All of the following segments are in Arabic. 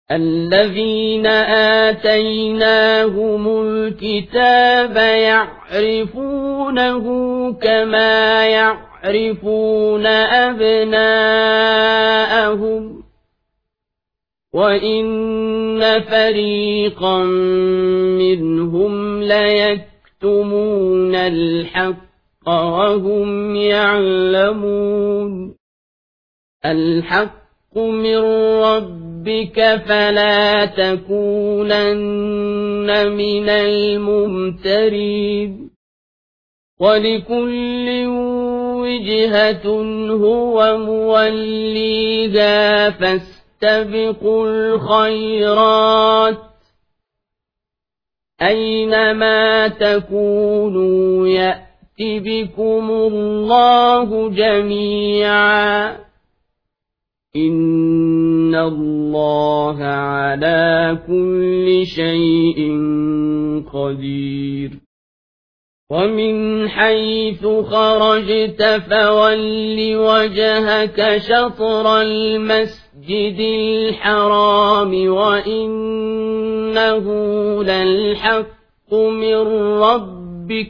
الذين آتيناهم الكتاب يعرفونه كما يعرفون أبناءهم وإن فريقا منهم ليكتمون الحق وهم يعلمون الحق من ربك فلا تكونن من الممترين ولكل وجهة هو موليها فاستبقوا الخيرات أينما تكونوا يأت بكم الله جميعا إن الله على كل شيء قدير ومن حيث خرجت فول وجهك شطر المسجد الحرام وإنه للحق من ربك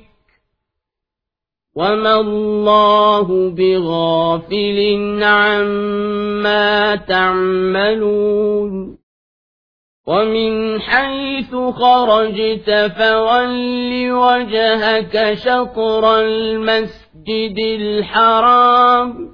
وما الله بغافل عما تعملون ومن حيث خرجت فول وجهك شطر المسجد الحرام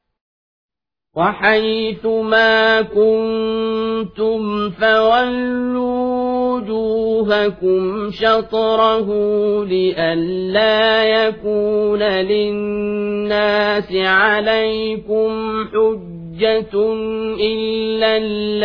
وحيث ما كنتم فولوا وجوهكم شطره لئلا يكون للناس عليكم حجة إلا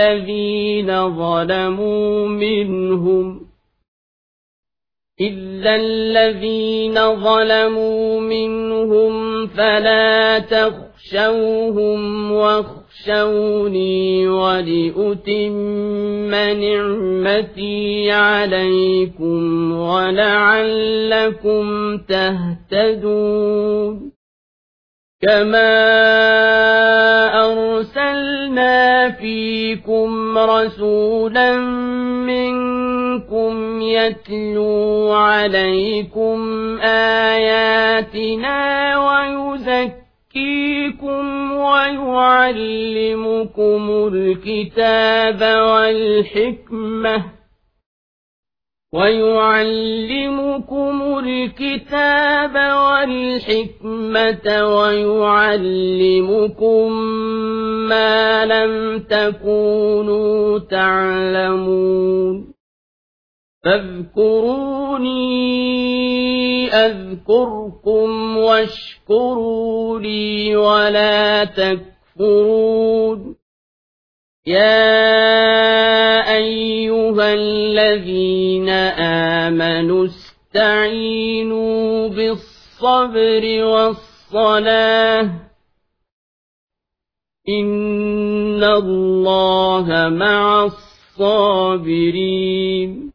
الذين ظلموا منهم فلا تخشوهم واخشوني ولأتم نعمتي عليكم ولعلكم تهتدون كما أرسلنا فيكم رسولا منكم يتلو عليكم آياتنا ويعلمكم الكتاب والحكمة ويعلمكم ما لم تكونوا تعلمون فاذكروني أذكركم واشكروا لي ولا تكفرون يا أيها الذين آمنوا استعينوا بالصبر والصلاة إن الله مع الصابرين